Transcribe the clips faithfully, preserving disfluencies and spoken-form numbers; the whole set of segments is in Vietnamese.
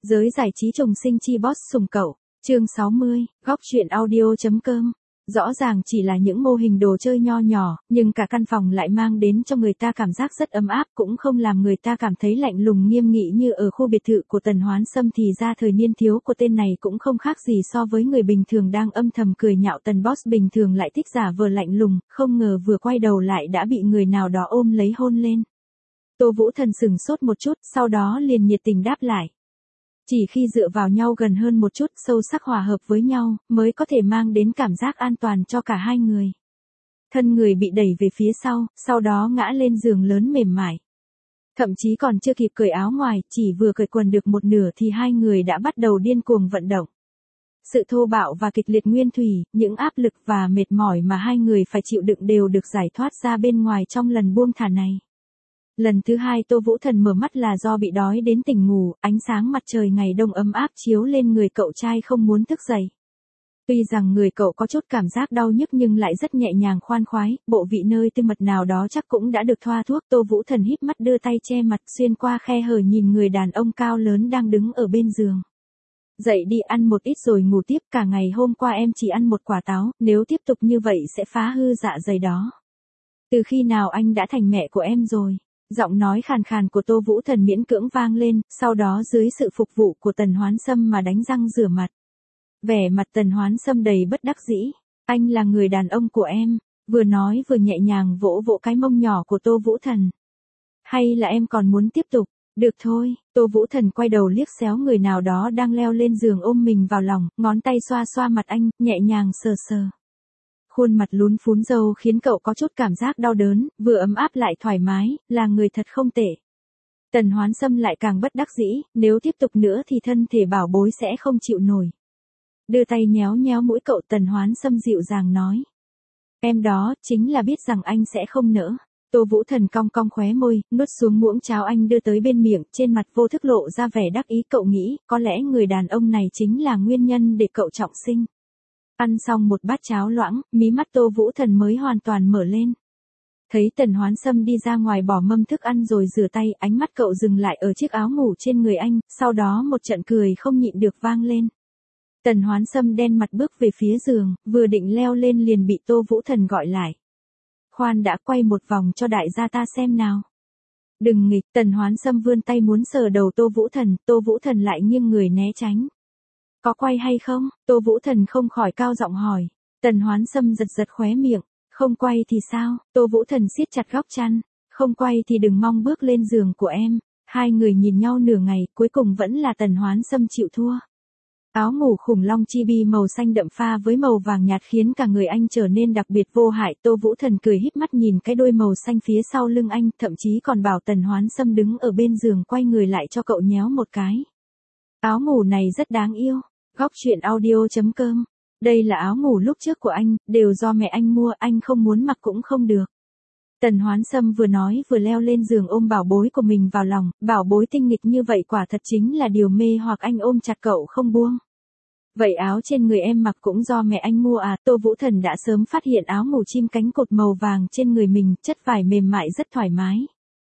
Giới giải trí trùng sinh chi boss sùng cậu, chương sáu mươi, góc truyện audio.com. Rõ ràng chỉ là những mô hình đồ chơi nho nhỏ, nhưng cả căn phòng lại mang đến cho người ta cảm giác rất ấm áp, cũng không làm người ta cảm thấy lạnh lùng nghiêm nghị như ở khu biệt thự của Tần Hoán Sâm. Thì ra thời niên thiếu của tên này cũng không khác gì so với người bình thường đang âm thầm cười nhạo Tần boss bình thường lại thích giả vờ lạnh lùng, không ngờ vừa quay đầu lại đã bị người nào đó ôm lấy hôn lên. Tô Vũ Thần sừng sốt một chút, sau đó liền nhiệt tình đáp lại. Chỉ khi dựa vào nhau gần hơn một chút, sâu sắc hòa hợp với nhau, mới có thể mang đến cảm giác an toàn cho cả hai người. Thân người bị đẩy về phía sau, sau đó ngã lên giường lớn mềm mại. Thậm chí còn chưa kịp cởi áo ngoài, chỉ vừa cởi quần được một nửa thì hai người đã bắt đầu điên cuồng vận động. Sự thô bạo và kịch liệt nguyên thủy, những áp lực và mệt mỏi mà hai người phải chịu đựng đều được giải thoát ra bên ngoài trong lần buông thả này. Lần thứ hai Tô Vũ Thần mở mắt là do bị đói đến tỉnh ngủ, ánh sáng mặt trời ngày đông ấm áp chiếu lên người cậu trai không muốn thức dậy. Tuy rằng người cậu có chút cảm giác đau nhức nhưng lại rất nhẹ nhàng khoan khoái, bộ vị nơi tê mật nào đó chắc cũng đã được thoa thuốc. Tô Vũ Thần híp mắt đưa tay che mặt xuyên qua khe hở nhìn người đàn ông cao lớn đang đứng ở bên giường. Dậy đi, ăn một ít rồi ngủ tiếp, cả ngày hôm qua em chỉ ăn một quả táo, nếu tiếp tục như vậy sẽ phá hư dạ dày đó. Từ khi nào anh đã thành mẹ của em rồi? Giọng nói khàn khàn của Tô Vũ Thần miễn cưỡng vang lên, sau đó dưới sự phục vụ của Tần Hoán Sâm mà đánh răng rửa mặt. Vẻ mặt Tần Hoán Sâm đầy bất đắc dĩ, anh là người đàn ông của em, vừa nói vừa nhẹ nhàng vỗ vỗ cái mông nhỏ của Tô Vũ Thần. Hay là em còn muốn tiếp tục? Được thôi, Tô Vũ Thần quay đầu liếc xéo người nào đó đang leo lên giường ôm mình vào lòng, ngón tay xoa xoa mặt anh, nhẹ nhàng sờ sờ. Khuôn mặt lún phún râu khiến cậu có chút cảm giác đau đớn, vừa ấm áp lại thoải mái, là người thật không tệ. Tần Hoán Sâm lại càng bất đắc dĩ, nếu tiếp tục nữa thì thân thể bảo bối sẽ không chịu nổi. Đưa tay nhéo nhéo mũi cậu, Tần Hoán Sâm dịu dàng nói. Em đó, chính là biết rằng anh sẽ không nỡ. Tô Vũ Thần cong cong khóe môi, nuốt xuống muỗng cháo anh đưa tới bên miệng, trên mặt vô thức lộ ra vẻ đắc ý. Cậu nghĩ, có lẽ người đàn ông này chính là nguyên nhân để cậu trọng sinh. Ăn xong một bát cháo loãng, mí mắt Tô Vũ Thần mới hoàn toàn mở lên. Thấy Tần Hoán Sâm đi ra ngoài bỏ mâm thức ăn rồi rửa tay, ánh mắt cậu dừng lại ở chiếc áo ngủ trên người anh, sau đó một trận cười không nhịn được vang lên. Tần Hoán Sâm đen mặt bước về phía giường, vừa định leo lên liền bị Tô Vũ Thần gọi lại. Khoan đã, quay một vòng cho đại gia ta xem nào. Đừng nghịch, Tần Hoán Sâm vươn tay muốn sờ đầu Tô Vũ Thần, Tô Vũ Thần lại nghiêng người né tránh. Có quay hay không? Tô Vũ Thần không khỏi cao giọng hỏi. Tần Hoán Sâm giật giật khóe miệng. Không quay thì sao? Tô Vũ Thần siết chặt góc chăn. Không quay thì đừng mong bước lên giường của em. Hai người nhìn nhau nửa ngày, cuối cùng vẫn là Tần Hoán Sâm chịu thua. Áo ngủ khủng long chibi màu xanh đậm pha với màu vàng nhạt khiến cả người anh trở nên đặc biệt vô hại. Tô Vũ Thần cười híp mắt nhìn cái đôi màu xanh phía sau lưng anh, thậm chí còn bảo Tần Hoán Sâm đứng ở bên giường quay người lại cho cậu nhéo một cái. Áo ngủ này rất đáng yêu. Góc truyện audio.com. Đây là áo ngủ lúc trước của anh, đều do mẹ anh mua, anh không muốn mặc cũng không được. Tần Hoán Sâm vừa nói vừa leo lên giường ôm bảo bối của mình vào lòng, bảo bối tinh nghịch như vậy quả thật chính là điều mê hoặc, anh ôm chặt cậu không buông. Vậy áo trên người em mặc cũng do mẹ anh mua à? Tô Vũ Thần đã sớm phát hiện áo ngủ chim cánh cụt màu vàng trên người mình, chất vải mềm mại rất thoải mái.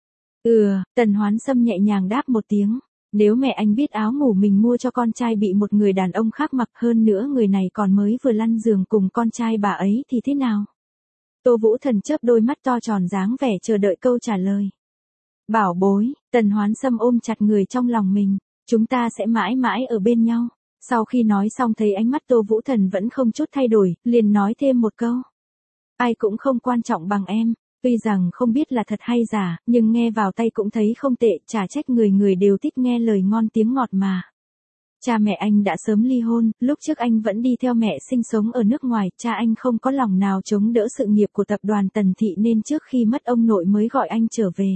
Ừ, Tần Hoán Sâm nhẹ nhàng đáp một tiếng. Nếu mẹ anh biết áo ngủ mình mua cho con trai bị một người đàn ông khác mặc, hơn nữa người này còn mới vừa lăn giường cùng con trai bà ấy thì thế nào? Tô Vũ Thần chớp đôi mắt to tròn dáng vẻ chờ đợi câu trả lời. Bảo bối, Tần Hoán Sâm ôm chặt người trong lòng mình, chúng ta sẽ mãi mãi ở bên nhau. Sau khi nói xong thấy ánh mắt Tô Vũ Thần vẫn không chút thay đổi, liền nói thêm một câu. Ai cũng không quan trọng bằng em. Tuy rằng không biết là thật hay giả, nhưng nghe vào tay cũng thấy không tệ, chả trách người người đều thích nghe lời ngon tiếng ngọt mà. Cha mẹ anh đã sớm ly hôn, lúc trước anh vẫn đi theo mẹ sinh sống ở nước ngoài, cha anh không có lòng nào chống đỡ sự nghiệp của tập đoàn Tần Thị nên trước khi mất ông nội mới gọi anh trở về.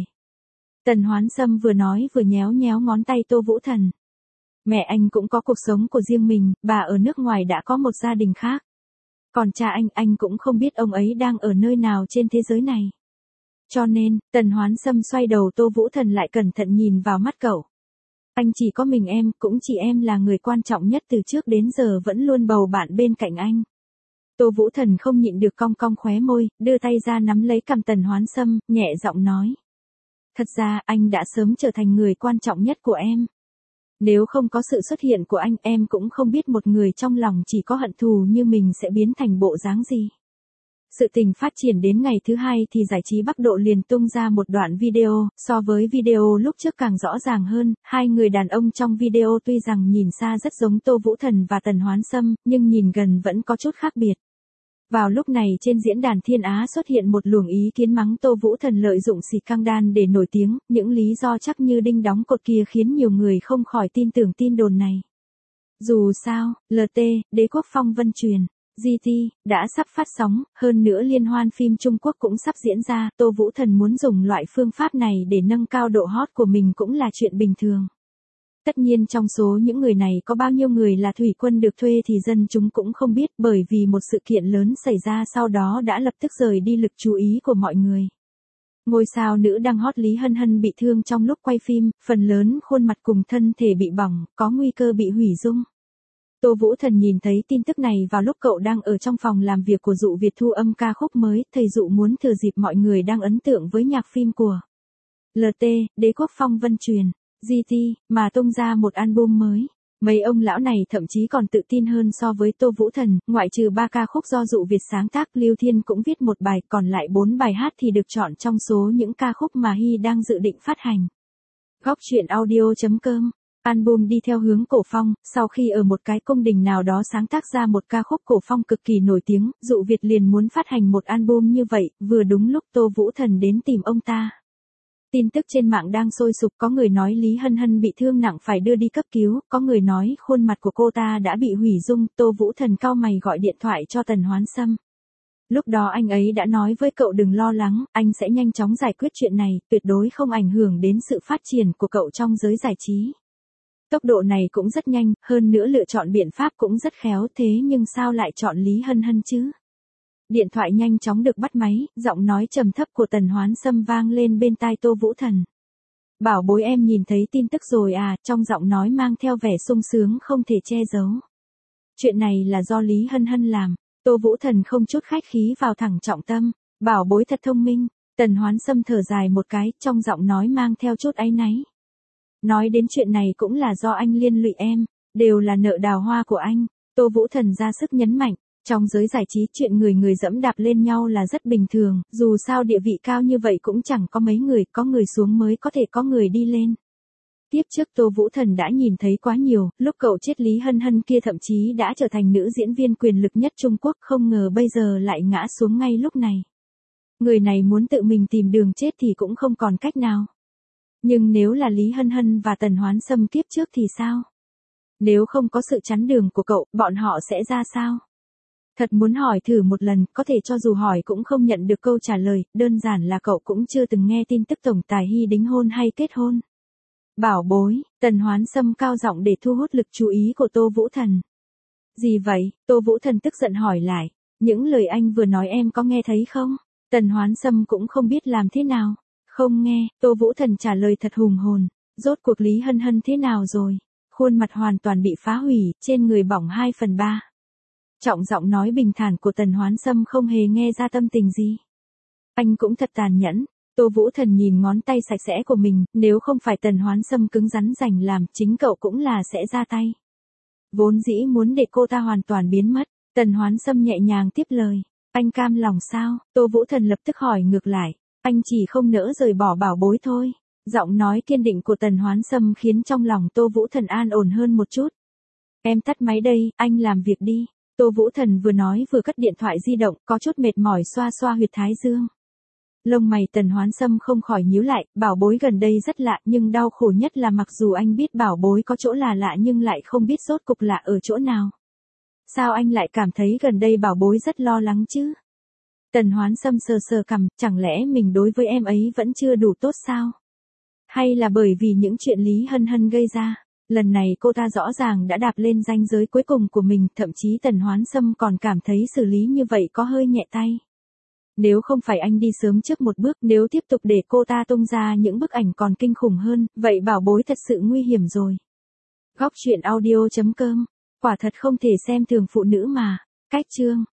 Tần Hoán Sâm vừa nói vừa nhéo nhéo ngón tay Tô Vũ Thần. Mẹ anh cũng có cuộc sống của riêng mình, bà ở nước ngoài đã có một gia đình khác. Còn cha anh, anh cũng không biết ông ấy đang ở nơi nào trên thế giới này. Cho nên, Tần Hoán Sâm xoay đầu Tô Vũ Thần lại cẩn thận nhìn vào mắt cậu. Anh chỉ có mình em, cũng chỉ em là người quan trọng nhất, từ trước đến giờ vẫn luôn bầu bạn bên cạnh anh. Tô Vũ Thần không nhịn được cong cong khóe môi, đưa tay ra nắm lấy cằm Tần Hoán Sâm, nhẹ giọng nói. Thật ra, anh đã sớm trở thành người quan trọng nhất của em. Nếu không có sự xuất hiện của anh, em cũng không biết một người trong lòng chỉ có hận thù như mình sẽ biến thành bộ dáng gì. Sự tình phát triển đến ngày thứ hai thì giải trí Bắc Độ liền tung ra một đoạn video, so với video lúc trước càng rõ ràng hơn, hai người đàn ông trong video tuy rằng nhìn xa rất giống Tô Vũ Thần và Tần Hoán Sâm, nhưng nhìn gần vẫn có chút khác biệt. Vào lúc này trên diễn đàn Thiên Á xuất hiện một luồng ý kiến mắng Tô Vũ Thần lợi dụng xì căng đan để nổi tiếng, những lý do chắc như đinh đóng cột kia khiến nhiều người không khỏi tin tưởng tin đồn này. Dù sao, lờ tê, Đế quốc phong vân truyền, giê tê, đã sắp phát sóng, hơn nữa liên hoan phim Trung Quốc cũng sắp diễn ra, Tô Vũ Thần muốn dùng loại phương pháp này để nâng cao độ hot của mình cũng là chuyện bình thường. Tất nhiên trong số những người này có bao nhiêu người là thủy quân được thuê thì dân chúng cũng không biết, bởi vì một sự kiện lớn xảy ra sau đó đã lập tức rời đi lực chú ý của mọi người. Ngôi sao nữ đang hot Lý Hân Hân bị thương trong lúc quay phim, phần lớn khuôn mặt cùng thân thể bị bỏng, có nguy cơ bị hủy dung. Tô Vũ Thần nhìn thấy tin tức này vào lúc cậu đang ở trong phòng làm việc của Dụ Việt thu âm ca khúc mới, thầy Dụ muốn thừa dịp mọi người đang ấn tượng với nhạc phim của lờ tê, Đế quốc phong vân truyền, giê tê, mà tung ra một album mới. Mấy ông lão này thậm chí còn tự tin hơn so với Tô Vũ Thần, ngoại trừ ba ca khúc do Dụ Việt sáng tác, Lưu Thiên cũng viết một bài, còn lại bốn bài hát thì được chọn trong số những ca khúc mà Hy đang dự định phát hành. Góc truyện audio chấm com. Album đi theo hướng cổ phong, sau khi ở một cái cung đình nào đó sáng tác ra một ca khúc cổ phong cực kỳ nổi tiếng, Dụ Việt liền muốn phát hành một album như vậy, vừa đúng lúc Tô Vũ Thần đến tìm ông ta. Tin tức trên mạng đang sôi sục, có người nói Lý Hân Hân bị thương nặng phải đưa đi cấp cứu, có người nói khuôn mặt của cô ta đã bị hủy dung, Tô Vũ Thần cau mày gọi điện thoại cho Tần Hoán Sâm. Lúc đó anh ấy đã nói với cậu đừng lo lắng, anh sẽ nhanh chóng giải quyết chuyện này, tuyệt đối không ảnh hưởng đến sự phát triển của cậu trong giới giải trí. Tốc độ này cũng rất nhanh, hơn nữa lựa chọn biện pháp cũng rất khéo, thế nhưng sao lại chọn Lý Hân Hân chứ? Điện thoại nhanh chóng được bắt máy, giọng nói trầm thấp của Tần Hoán Sâm vang lên bên tai Tô Vũ Thần. Bảo bối em nhìn thấy tin tức rồi à, trong giọng nói mang theo vẻ sung sướng không thể che giấu. Chuyện này là do Lý Hân Hân làm, Tô Vũ Thần không chút khách khí vào thẳng trọng tâm, bảo bối thật thông minh, Tần Hoán Sâm thở dài một cái, trong giọng nói mang theo chút áy náy. Nói đến chuyện này cũng là do anh liên lụy em, đều là nợ đào hoa của anh, Tô Vũ Thần ra sức nhấn mạnh. Trong giới giải trí chuyện người người dẫm đạp lên nhau là rất bình thường, dù sao địa vị cao như vậy cũng chẳng có mấy người, có người xuống mới có thể có người đi lên. Tiếp trước Tô Vũ Thần đã nhìn thấy quá nhiều, lúc cậu chết Lý Hân Hân kia thậm chí đã trở thành nữ diễn viên quyền lực nhất Trung Quốc, không ngờ bây giờ lại ngã xuống ngay lúc này. Người này muốn tự mình tìm đường chết thì cũng không còn cách nào. Nhưng nếu là Lý Hân Hân và Tần Hoán Sâm kiếp trước thì sao? Nếu không có sự chắn đường của cậu, bọn họ sẽ ra sao? Thật muốn hỏi thử một lần, có thể cho dù hỏi cũng không nhận được câu trả lời, đơn giản là cậu cũng chưa từng nghe tin tức tổng tài Hy đính hôn hay kết hôn. Bảo bối, Tần Hoán Sâm cao giọng để thu hút lực chú ý của Tô Vũ Thần. Gì vậy? Tô Vũ Thần tức giận hỏi lại, những lời anh vừa nói em có nghe thấy không? Tần Hoán Sâm cũng không biết làm thế nào. Không nghe, Tô Vũ Thần trả lời thật hùng hồn, rốt cuộc Lý Hân Hân thế nào rồi? Khuôn mặt hoàn toàn bị phá hủy, trên người bỏng hai phần ba. Trọng giọng nói bình thản của Tần Hoán Sâm không hề nghe ra tâm tình gì. Anh cũng thật tàn nhẫn, Tô Vũ Thần nhìn ngón tay sạch sẽ của mình, nếu không phải Tần Hoán Sâm cứng rắn rành làm, chính cậu cũng là sẽ ra tay. Vốn dĩ muốn để cô ta hoàn toàn biến mất, Tần Hoán Sâm nhẹ nhàng tiếp lời, anh cam lòng sao? Tô Vũ Thần lập tức hỏi ngược lại, anh chỉ không nỡ rời bỏ bảo bối thôi. Giọng nói kiên định của Tần Hoán Sâm khiến trong lòng Tô Vũ Thần an ổn hơn một chút. Em tắt máy đây, anh làm việc đi. Tô Vũ Thần vừa nói vừa cất điện thoại di động, có chút mệt mỏi xoa xoa huyệt thái dương. Lông mày Tần Hoán Sâm không khỏi nhíu lại, bảo bối gần đây rất lạ, nhưng đau khổ nhất là mặc dù anh biết bảo bối có chỗ là lạ nhưng lại không biết rốt cục lạ ở chỗ nào. Sao anh lại cảm thấy gần đây bảo bối rất lo lắng chứ? Tần Hoán Sâm sờ sờ cằm, chẳng lẽ mình đối với em ấy vẫn chưa đủ tốt sao? Hay là bởi vì những chuyện Lý Hân Hân gây ra? Lần này cô ta rõ ràng đã đạp lên ranh giới cuối cùng của mình, thậm chí Tần Hoán Sâm còn cảm thấy xử lý như vậy có hơi nhẹ tay. Nếu không phải anh đi sớm trước một bước, nếu tiếp tục để cô ta tung ra những bức ảnh còn kinh khủng hơn, vậy bảo bối thật sự nguy hiểm rồi. Góc truyện audio chấm com, quả thật không thể xem thường phụ nữ mà. Cách chương